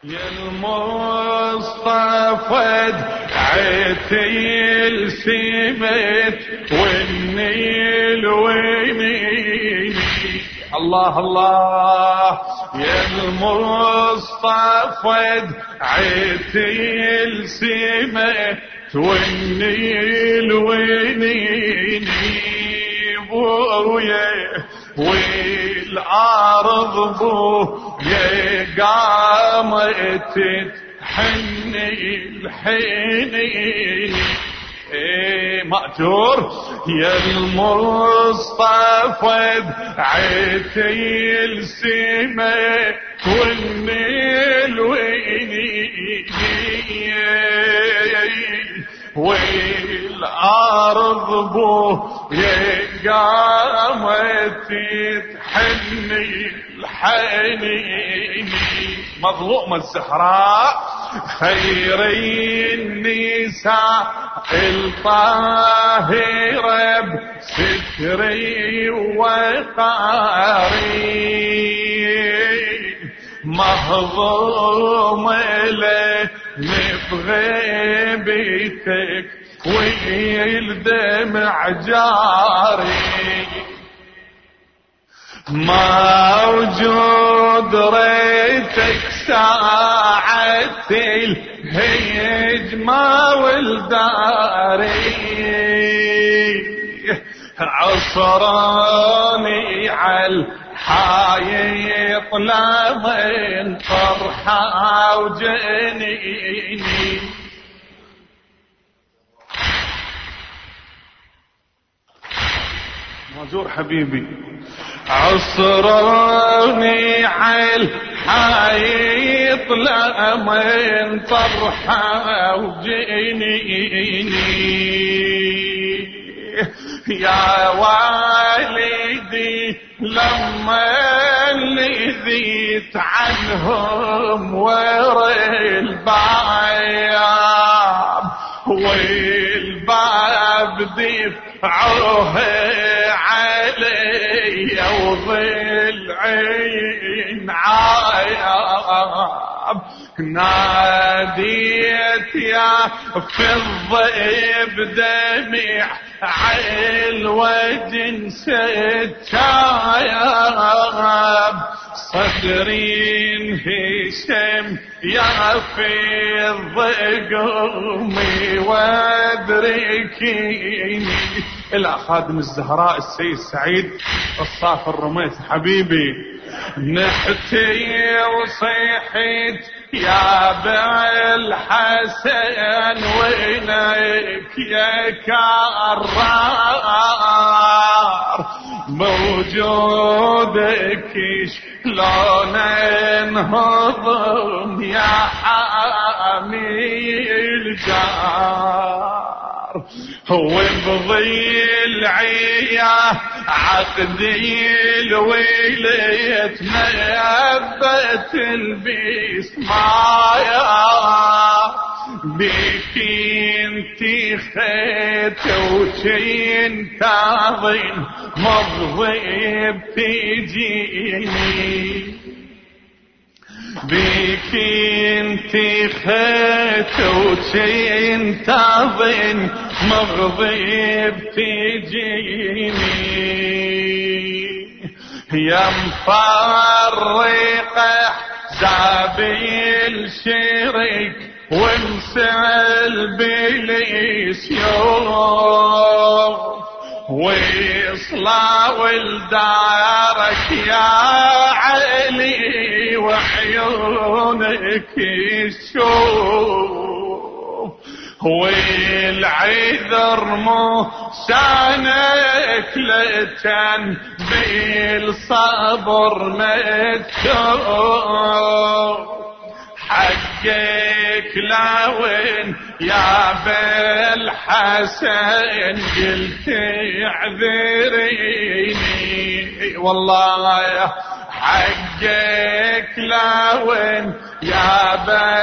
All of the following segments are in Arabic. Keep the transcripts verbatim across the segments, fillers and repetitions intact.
يا المصطفى دعيتي السمت والنيل وينيني. الله الله يا المصطفى دعيتي السمت والنيل وينيني. بويا والأرض بويا قامت تحني الحنين. ايه مأجور يا المصطفى بعتي السماء والنيل ويني والأرض بويا قامت تحني الحنين. مظلومة الزهراء خير النساء الطاهرة بستري وقاري. مهضومة لبغيبتك والدمع جاري. موجود ريتك ساعة الهجمة والداري. عصراني عالحايط لمن فرحة وجنيني. مازور حبيبي عصراني عالحايط لمن فرحة وجنيني. يا والدي لما لذيت عنهم ورا الباب والباب دفعوه علي وضلعين عايب. ناديت يا فضي بدمع عالوجن ستايب. صدري انهشم يا فض قومي وادركيني. الى خادم الزهراء السيد سعيد الصافي الرميث حبيبي. نحتي وصيحت يا بالحسن وينك يا كرار. موجودك شلون انهضم يا حامي الجار. هو بضلعية عقدي الويلة نبت البسمايا. بك انتي خيت وشين تاظن مضيب تجيني. بك انتي خيت وشين تاظن مغضب تجيني. يا مفرقة حسابي الشريك ومسل بالسيوف ويصلى ولدارك يا علي وعيونك الشوف. والعذر مو سانك لتن بالصبر مكتوب. حقك لوين يا بالحسن قلت اعذريني. والله يا حقك لوين يا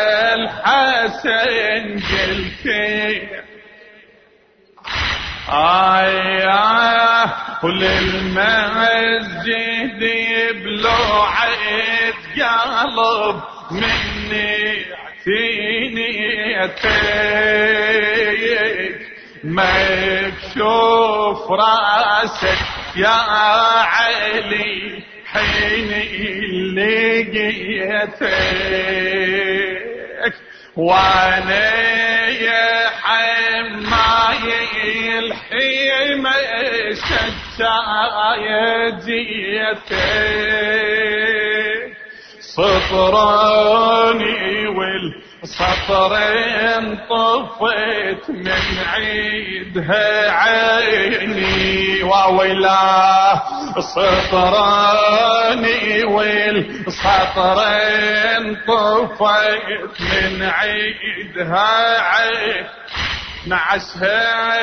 بالحسن قلت آي آي وللمسجد بلوعة قلب مني اعتنيتك مكشوف راسك يا علي حين لقيتك وانا يا حماي الحيمة شجاية جيتك سطراني والسطرين طفت من عيدها عيني وويلا سطراني والسطرين طفت من عيدها عيني نعسها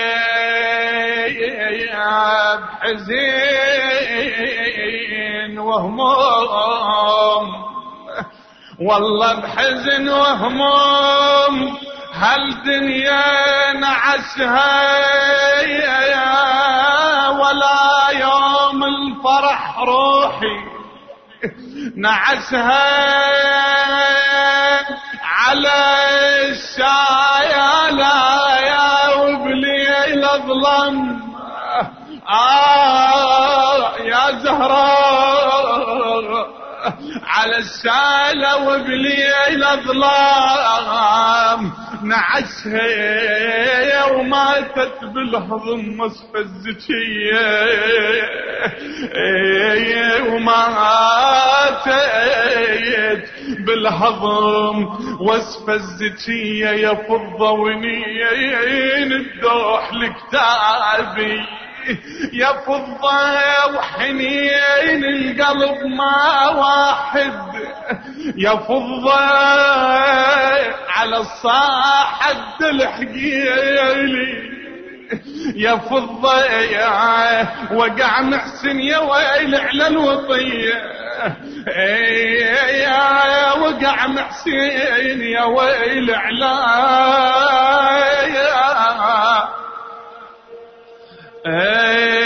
بحزين وهموم والله بحزن وهموم هالدنيا نعسها ولا يوم الفرح روحي نعسها على الشايا لا يا وبليل ظلم آه يا زهراء على السالة وبليل ظلام نعسها وماتت بالهضم وصف الزكية وماتت بالهضم وصف الزكية يا فضة ونين الدوح لكتابي يا فضة وحنين القلب ما واحد يا فضة على الصاحة الحقيلي يا فضة يا وقع محسن يا ويل على الوطية يا وقع محسن يا ويل على يا